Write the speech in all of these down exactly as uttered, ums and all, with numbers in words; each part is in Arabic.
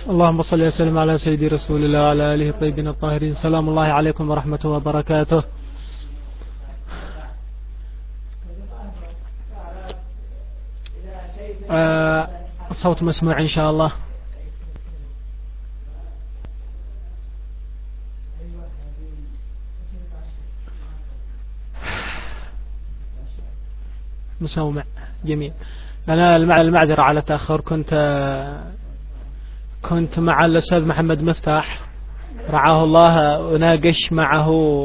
اللهم صل وسلم على سيدي رسول الله وعلى آله الطيبين الطاهرين. سلام الله عليكم ورحمة وبركاته. آه الصوت مسموع إن شاء الله. مسموع جميل. أنا المعذرة على تأخر، كنت كنت مع الأستاذ محمد مفتاح رعاه الله أناقش معه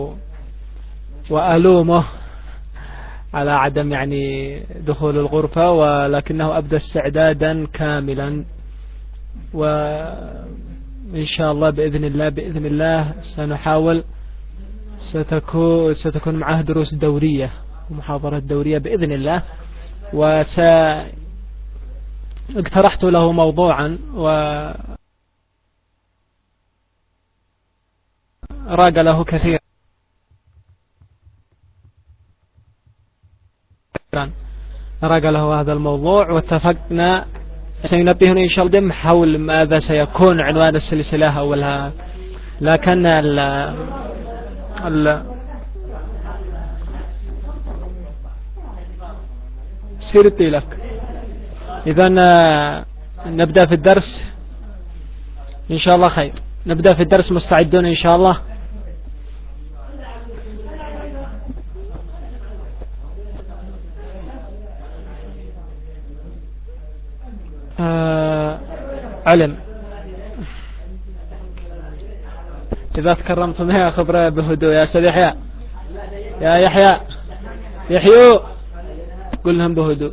وألومه على عدم يعني دخول الغرفة، ولكنه أبدى استعدادا كاملا، وإن شاء الله بإذن الله بإذن الله سنحاول. ستكون ستكون معه دروس دورية ومحاضرات دورية بإذن الله. واقترحت له موضوعا وراق له كثيرا، راق له هذا الموضوع، واتفقنا سينبهنا إن شاء الله حول ماذا سيكون عنوان السلسلة أولها. لكن ال ال سيرتي لك. إذا نبدأ في الدرس إن شاء الله خير. نبدأ في الدرس مستعدون إن شاء الله. آه علم. إذا تكرمتم يا خبرة بهدوء يا أستاذ يحيى، يا يحيى يحيو قل لهم بهدوء.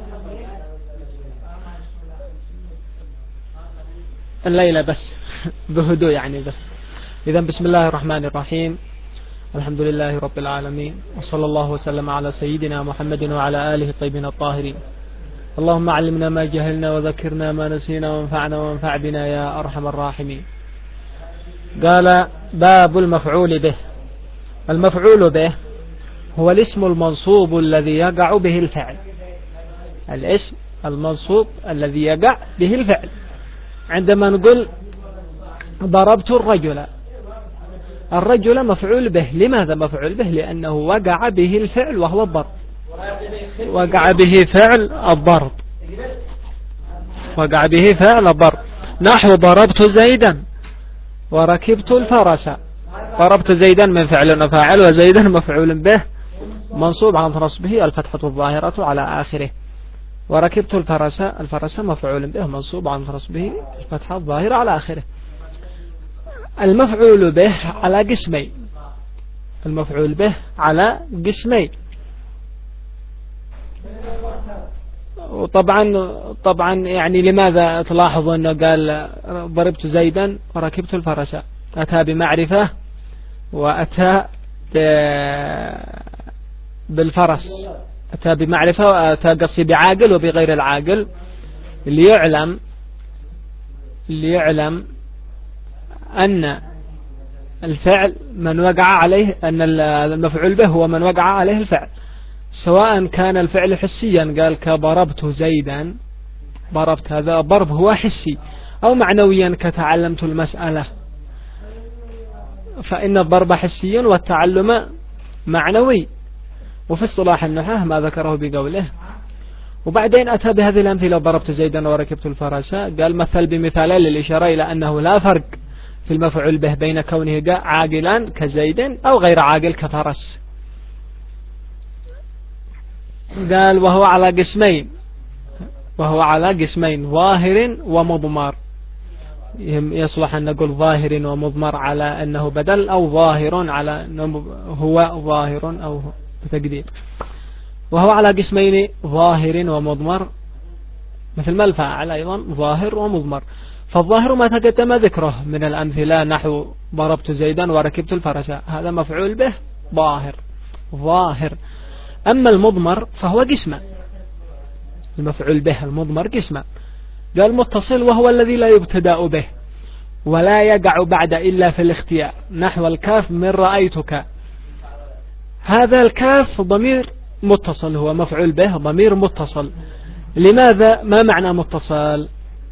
الليلة بس بهدوء يعني بس. إذا بسم الله الرحمن الرحيم. الحمد لله رب العالمين، وصلى الله وسلم على سيدنا محمد وعلى آله الطيبين الطاهرين. اللهم علمنا ما جهلنا وذكرنا ما نسينا وانفعنا وانفع بنا يا أرحم الراحمين. قال باب المفعول به. المفعول به هو الاسم المنصوب الذي يقع به الفعل. الاسم المنصوب الذي يقع به الفعل. عندما نقول ضربت الرجل، الرجل مفعول به. لماذا مفعول به؟ لأنه وقع به الفعل وهو الضرب. وقع به فعل الضرب. وقع به فعل الضرب. نحو ضربت زيدا وركبت الفرس. ضربت زيدا من فعل وفاعل، وزيدا مفعول به منصوب على نصبه الفتحة الظاهرة على آخره. وركبت الفرس، الفرس مفعول به منصوب على نصبه الفتحة الظاهرة على آخره. المفعول به على قسمين. المفعول به على قسمين. وطبعا طبعا يعني لماذا تلاحظ أنه قال ضربت زيدا وركبت الفرس؟ أتى بمعرفة وأتى بالفرس. أتى بمعرفة وأتى قصي بعاقل وبغير العاقل، ليعلم ليعلم أن الفعل من وقع عليه، أن المفعول به هو من وقع عليه الفعل، سواء كان الفعل حسيا، قال كضربت زيدا، ضربت هذا ضرب هو حسي، أو معنويا كتعلمت المسألة، فإن الضرب حسي والتعلم معنوي. وفي اصطلاح النحاة ما ذكره بقوله. وبعدين أتى بهذه الأمثلة: ضربت زيدا وركبت الفرس. قال مثل بمثالين للإشارة إلى أنه لا فرق في المفعول به بين كونه عاقلا كزيد أو غير عاقل كفرس. قال وهو على قسمين، وهو على قسمين ظاهر ومضمر. يصلح أن نقول ظاهر ومضمر على أنه بدل، أو ظاهر على أنه هو ظاهر أو بتقدير. وهو على قسمين ظاهر ومضمر، مثل ما الفاعل أيضا ظاهر ومضمر. فالظاهر ما تقدم ذكره من الأمثلة، نحو ضربت زيدا وركبت الفرس، هذا مفعول به ظاهر ظاهر. أما المضمر فهو قسم. المفعول به المضمر قسم. قال متصل وهو الذي لا يبتدأ به ولا يقع بعد إلا في الاختيار، نحو الكاف من رأيتك. هذا الكاف ضمير متصل، هو مفعول به ضمير متصل. لماذا؟ ما معنى متصل؟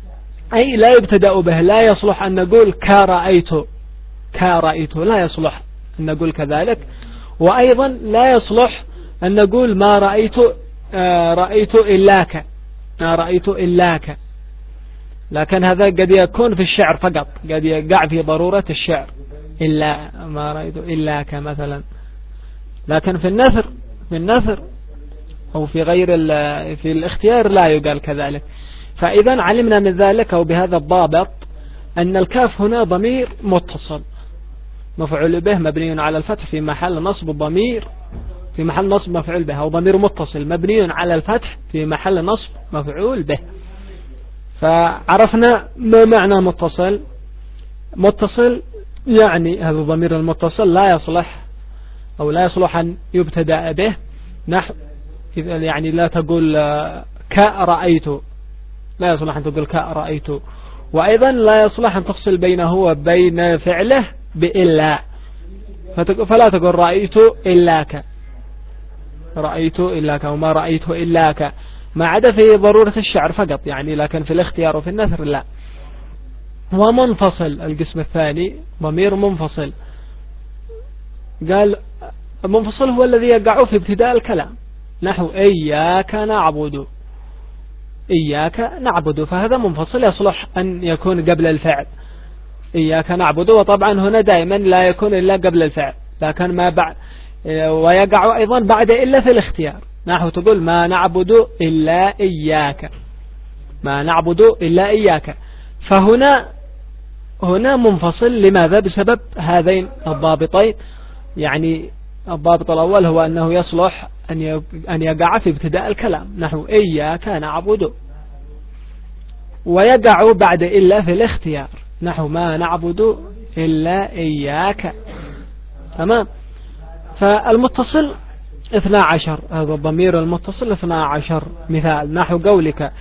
أي لا يبتدأ به، لا يصلح أن نقول كرأيت كرأيت، لا يصلح أن نقول كذلك. وأيضا لا يصلح أن نقول ما رأيت رأيت إلاك ما رأيت إلاك، لكن هذا قد يكون في الشعر فقط، قد يقع في ضرورة الشعر، إلا ما رأيت إلاك مثلا. لكن في النثر في النثر أو في غير في الاختيار لا يقال كذلك. فإذا علمنا من ذلك أو بهذا الضابط أن الكاف هنا ضمير متصل مفعول به مبني على الفتح في محل نصب ضمير في محل نصب مفعول به، أو ضمير متصل مبني على الفتح في محل نصب مفعول به. فعرفنا ما معنى متصل. متصل يعني هذا الضمير المتصل لا يصلح أو لا يصلح أن يبتدأ به، نحو يعني لا تقول كرأيت، لا يصلح أن تقول كرأيت. وأيضا لا يصلح أن تفصل بينه وبين فعله بإلا، فلا تقول رأيت إلاك رأيت إلاك وما رأيت إلاك، ما عدا في ضرورة الشعر فقط يعني، لكن في الاختيار وفي النثر لا. ومنفصل القسم الثاني ضمير منفصل، قال المنفصل هو الذي يقع في ابتداء الكلام، نحو إياك نعبد إياك نعبد، فهذا منفصل يصلح أن يكون قبل الفعل إياك نعبد. وطبعا هنا دائما لا يكون إلا قبل الفعل، لكن ما بعد، ويقع أيضا بعد إلا في الاختيار، نحو تقول ما نعبد إلا إياك ما نعبد إلا إياك. فهنا هنا منفصل، لماذا؟ بسبب هذين الضابطين. يعني الضابط الأول هو أنه يصلح أن يقع في ابتداء الكلام، نحو إياك نعبد، ويقع بعد إلا في الاختيار، نحو ما نعبد إلا إياك. تمام. فالمتصل اثنا عشر، هذا الضمير المتصل اثنا عشر مثال، نحو قولك